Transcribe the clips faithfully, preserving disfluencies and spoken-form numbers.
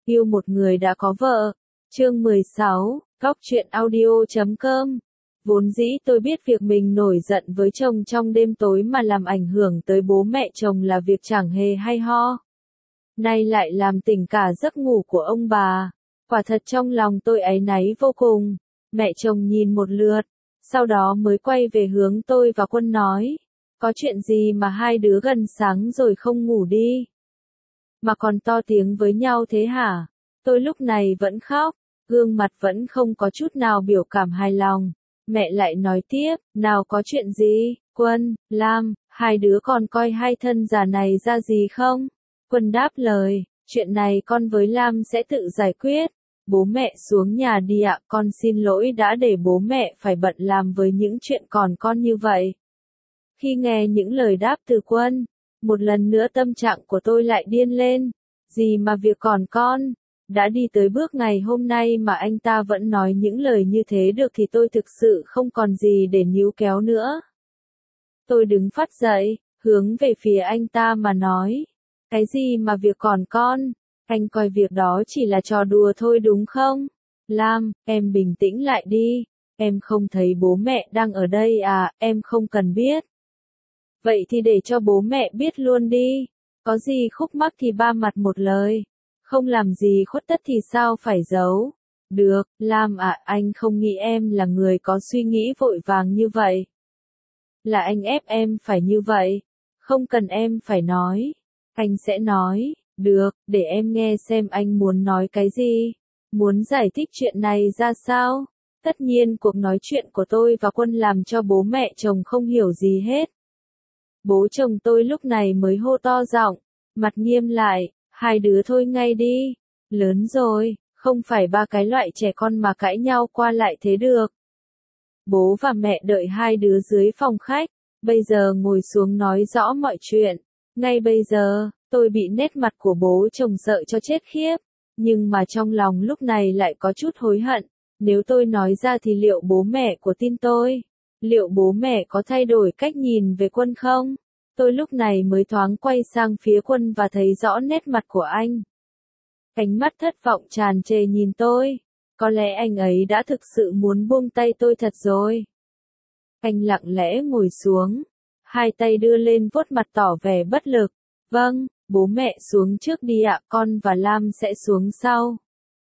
Yêu một người đã có vợ. Chương mười sáu, Cóc truyện audio chấm com. Vốn dĩ tôi biết việc mình nổi giận với chồng trong đêm tối mà làm ảnh hưởng tới bố mẹ chồng là việc chẳng hề hay ho. Nay lại làm tỉnh cả giấc ngủ của ông bà. Quả thật trong lòng tôi áy náy vô cùng. Mẹ chồng nhìn một lượt, sau đó mới quay về hướng tôi và Quân nói. Có chuyện gì mà hai đứa gần sáng rồi không ngủ đi? Mà còn to tiếng với nhau thế hả? Tôi lúc này vẫn khóc, gương mặt vẫn không có chút nào biểu cảm hài lòng. Mẹ lại nói tiếp, nào có chuyện gì, Quân, Lam, hai đứa còn coi hai thân già này ra gì không? Quân đáp lời, chuyện này con với Lam sẽ tự giải quyết. Bố mẹ xuống nhà đi ạ, con xin lỗi đã để bố mẹ phải bận làm với những chuyện còn con như vậy. Khi nghe những lời đáp từ Quân, một lần nữa tâm trạng của tôi lại điên lên. Gì mà việc còn con, đã đi tới bước ngày hôm nay mà anh ta vẫn nói những lời như thế được thì tôi thực sự không còn gì để níu kéo nữa. Tôi đứng phắt dậy, hướng về phía anh ta mà nói. Cái gì mà việc còn con? Anh coi việc đó chỉ là trò đùa thôi đúng không? Lam, em bình tĩnh lại đi. Em không thấy bố mẹ đang ở đây à, em không cần biết. Vậy thì để cho bố mẹ biết luôn đi. Có gì khúc mắc thì ba mặt một lời. Không làm gì khuất tất thì sao phải giấu. Được, Lam ạ, anh không nghĩ em là người có suy nghĩ vội vàng như vậy. Là anh ép em phải như vậy. Không cần em phải nói. Anh sẽ nói. Được, để em nghe xem anh muốn nói cái gì. Muốn giải thích chuyện này ra sao? Tất nhiên cuộc nói chuyện của tôi và Quân làm cho bố mẹ chồng không hiểu gì hết. Bố chồng tôi lúc này mới hô to giọng, mặt nghiêm lại, hai đứa thôi ngay đi. Lớn rồi, không phải ba cái loại trẻ con mà cãi nhau qua lại thế được. Bố và mẹ đợi hai đứa dưới phòng khách, bây giờ ngồi xuống nói rõ mọi chuyện. Ngay bây giờ, tôi bị nét mặt của bố chồng sợ cho chết khiếp, nhưng mà trong lòng lúc này lại có chút hối hận. Nếu tôi nói ra thì liệu bố mẹ của tin tôi? Liệu bố mẹ có thay đổi cách nhìn về Quân không? Tôi lúc này mới thoáng quay sang phía Quân và thấy rõ nét mặt của anh. Ánh mắt thất vọng tràn trề nhìn tôi. Có lẽ anh ấy đã thực sự muốn buông tay tôi thật rồi. Anh lặng lẽ ngồi xuống, hai tay đưa lên vuốt mặt tỏ vẻ bất lực. Vâng, bố mẹ xuống trước đi ạ, con và Lam sẽ xuống sau.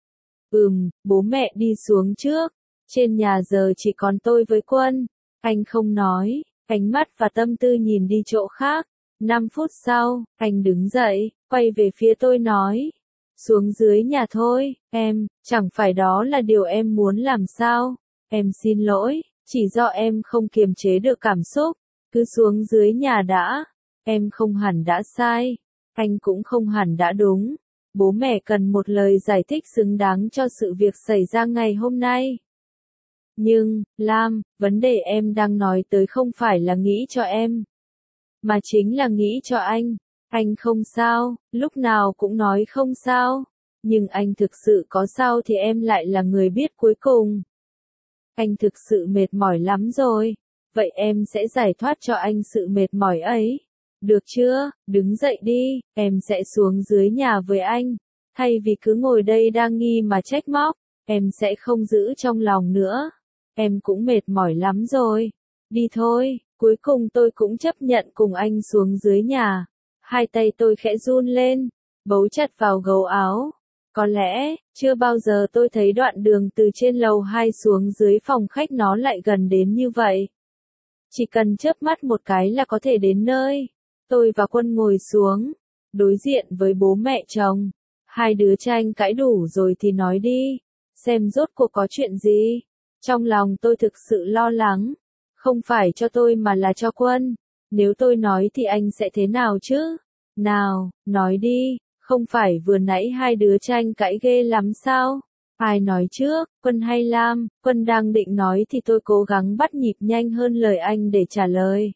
Ừm, bố mẹ đi xuống trước. Trên nhà giờ chỉ còn tôi với Quân. Anh không nói, ánh mắt và tâm tư nhìn đi chỗ khác. Năm phút sau, anh đứng dậy, quay về phía tôi nói. Xuống dưới nhà thôi, em, chẳng phải đó là điều em muốn làm sao? Em xin lỗi, chỉ do em không kiềm chế được cảm xúc. Cứ xuống dưới nhà đã. Em không hẳn đã sai. Anh cũng không hẳn đã đúng. Bố mẹ cần một lời giải thích xứng đáng cho sự việc xảy ra ngày hôm nay. Nhưng, Lam, vấn đề em đang nói tới không phải là nghĩ cho em, mà chính là nghĩ cho anh. Anh không sao, lúc nào cũng nói không sao. Nhưng anh thực sự có sao thì em lại là người biết cuối cùng. Anh thực sự mệt mỏi lắm rồi. Vậy em sẽ giải thoát cho anh sự mệt mỏi ấy. Được chưa? Đứng dậy đi, em sẽ xuống dưới nhà với anh. Thay vì cứ ngồi đây đang nghi mà trách móc, em sẽ không giữ trong lòng nữa. Em cũng mệt mỏi lắm rồi. Đi thôi, cuối cùng tôi cũng chấp nhận cùng anh xuống dưới nhà. Hai tay tôi khẽ run lên, bấu chặt vào gấu áo. Có lẽ, chưa bao giờ tôi thấy đoạn đường từ trên lầu hai xuống dưới phòng khách nó lại gần đến như vậy. Chỉ cần chớp mắt một cái là có thể đến nơi. Tôi và Quân ngồi xuống, đối diện với bố mẹ chồng. Hai đứa tranh cãi đủ rồi thì nói đi, xem rốt cuộc có chuyện gì. Trong lòng tôi thực sự lo lắng, không phải cho tôi mà là cho Quân. Nếu tôi nói thì anh sẽ thế nào chứ? Nào, nói đi, không phải vừa nãy hai đứa tranh cãi ghê lắm sao? Ai nói trước, Quân hay Lam? Quân đang định nói thì tôi cố gắng bắt nhịp nhanh hơn lời anh để trả lời.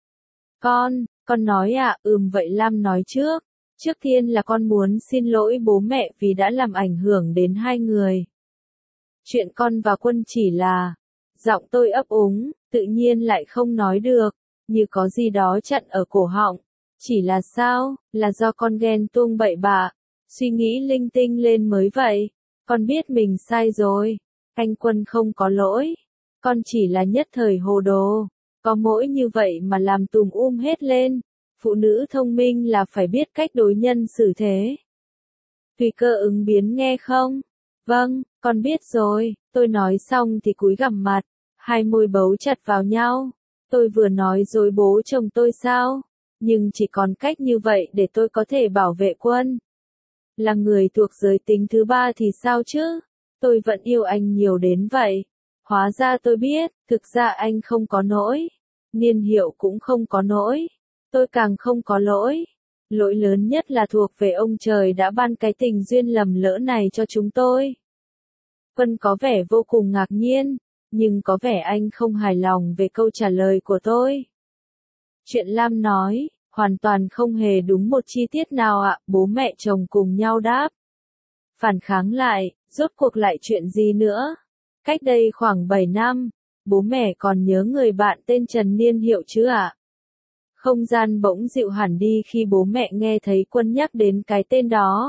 Con, con nói à, ừm vậy Lam nói trước. Trước tiên là con muốn xin lỗi bố mẹ vì đã làm ảnh hưởng đến hai người. Chuyện con và Quân chỉ là, giọng tôi ấp úng, tự nhiên lại không nói được, như có gì đó chặn ở cổ họng. Chỉ là sao, là do con ghen tuông bậy bạ, Suy nghĩ linh tinh lên mới vậy. Con biết mình sai rồi. Anh Quân không có lỗi. Con chỉ là nhất thời hồ đồ. Có mỗi như vậy mà làm tùm um hết lên. Phụ nữ thông minh là phải biết cách đối nhân xử thế. Tùy cơ ứng biến nghe không? Vâng, con biết rồi. Tôi nói xong thì cúi gằm mặt. Hai môi bấu chặt vào nhau. Tôi vừa nói dối bố chồng tôi sao? Nhưng chỉ còn cách như vậy để tôi có thể bảo vệ Quân. Là người thuộc giới tính thứ ba thì sao chứ? Tôi vẫn yêu anh nhiều đến vậy. Hóa ra tôi biết, thực ra anh không có lỗi. Niên hiệu cũng không có lỗi. Tôi càng không có lỗi. Lỗi lớn nhất là thuộc về ông trời đã ban cái tình duyên lầm lỡ này cho chúng tôi. Quân có vẻ vô cùng ngạc nhiên, nhưng có vẻ anh không hài lòng về câu trả lời của tôi. Chuyện Lam nói, hoàn toàn không hề đúng một chi tiết nào ạ, bố mẹ chồng cùng nhau đáp. Phản kháng lại, rốt cuộc lại chuyện gì nữa? Cách đây khoảng bảy năm, bố mẹ còn nhớ người bạn tên Trần Niên Hiệu chứ ạ? Không gian bỗng dịu hẳn đi khi bố mẹ nghe thấy Quân nhắc đến cái tên đó.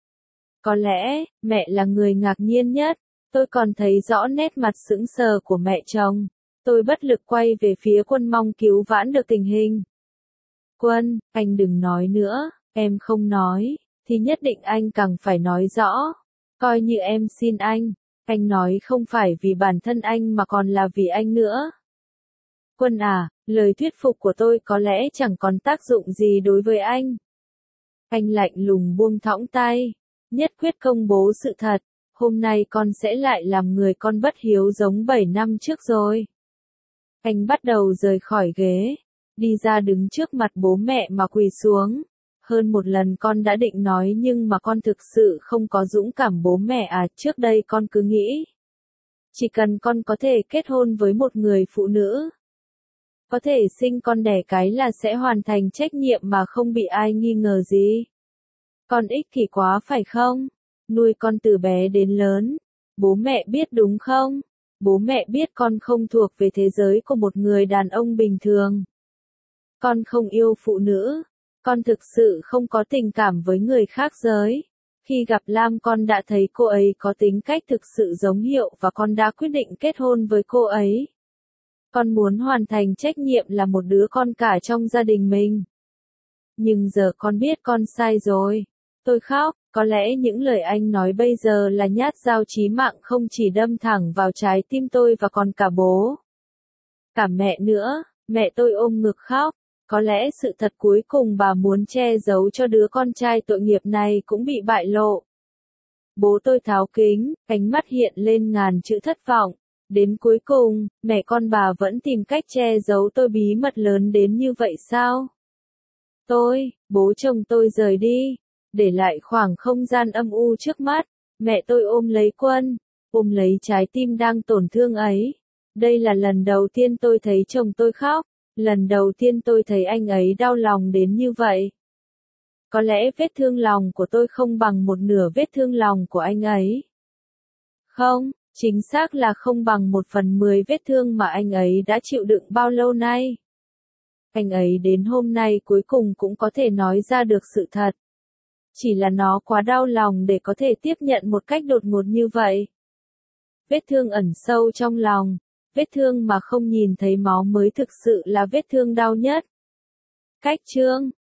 Có lẽ, mẹ là người ngạc nhiên nhất. Tôi còn thấy rõ nét mặt sững sờ của mẹ chồng. Tôi bất lực quay về phía Quân mong cứu vãn được tình hình. Quân, anh đừng nói nữa, em không nói, thì nhất định anh càng phải nói rõ. Coi như em xin anh, anh nói không phải vì bản thân anh mà còn là vì anh nữa. Quân à, lời thuyết phục của tôi có lẽ chẳng còn tác dụng gì đối với anh. Anh lạnh lùng buông thõng tay, nhất quyết công bố sự thật. Hôm nay con sẽ lại làm người con bất hiếu giống bảy năm trước rồi. Anh bắt đầu rời khỏi ghế, đi ra đứng trước mặt bố mẹ mà quỳ xuống. Hơn một lần con đã định nói nhưng mà con thực sự không có dũng cảm bố mẹ à, trước đây con cứ nghĩ. Chỉ cần con có thể kết hôn với một người phụ nữ, có thể sinh con đẻ cái là sẽ hoàn thành trách nhiệm mà không bị ai nghi ngờ gì. Con ích kỷ quá phải không? Nuôi con từ bé đến lớn. Bố mẹ biết đúng không? Bố mẹ biết con không thuộc về thế giới của một người đàn ông bình thường. Con không yêu phụ nữ. Con thực sự không có tình cảm với người khác giới. Khi gặp Lam con đã thấy cô ấy có tính cách thực sự giống Hiệu và con đã quyết định kết hôn với cô ấy. Con muốn hoàn thành trách nhiệm là một đứa con cả trong gia đình mình. Nhưng giờ con biết con sai rồi. Tôi khóc, có lẽ những lời anh nói bây giờ là nhát dao chí mạng không chỉ đâm thẳng vào trái tim tôi và còn cả bố. Cả mẹ nữa, mẹ tôi ôm ngực khóc. Có lẽ sự thật cuối cùng bà muốn che giấu cho đứa con trai tội nghiệp này cũng bị bại lộ. Bố tôi tháo kính, ánh mắt hiện lên ngàn chữ thất vọng. Đến cuối cùng, mẹ con bà vẫn tìm cách che giấu tôi bí mật lớn đến như vậy sao? Tôi, bố chồng tôi rời đi. Để lại khoảng không gian âm u trước mắt, mẹ tôi ôm lấy Quân, ôm lấy trái tim đang tổn thương ấy. Đây là lần đầu tiên tôi thấy chồng tôi khóc, lần đầu tiên tôi thấy anh ấy đau lòng đến như vậy. Có lẽ vết thương lòng của tôi không bằng một nửa vết thương lòng của anh ấy. Không, chính xác là không bằng một phần mười vết thương mà anh ấy đã chịu đựng bao lâu nay. Anh ấy đến hôm nay cuối cùng cũng có thể nói ra được sự thật. Chỉ là nó quá đau lòng để có thể tiếp nhận một cách đột ngột như vậy. Vết thương ẩn sâu trong lòng, vết thương mà không nhìn thấy máu mới thực sự là vết thương đau nhất. Cách chương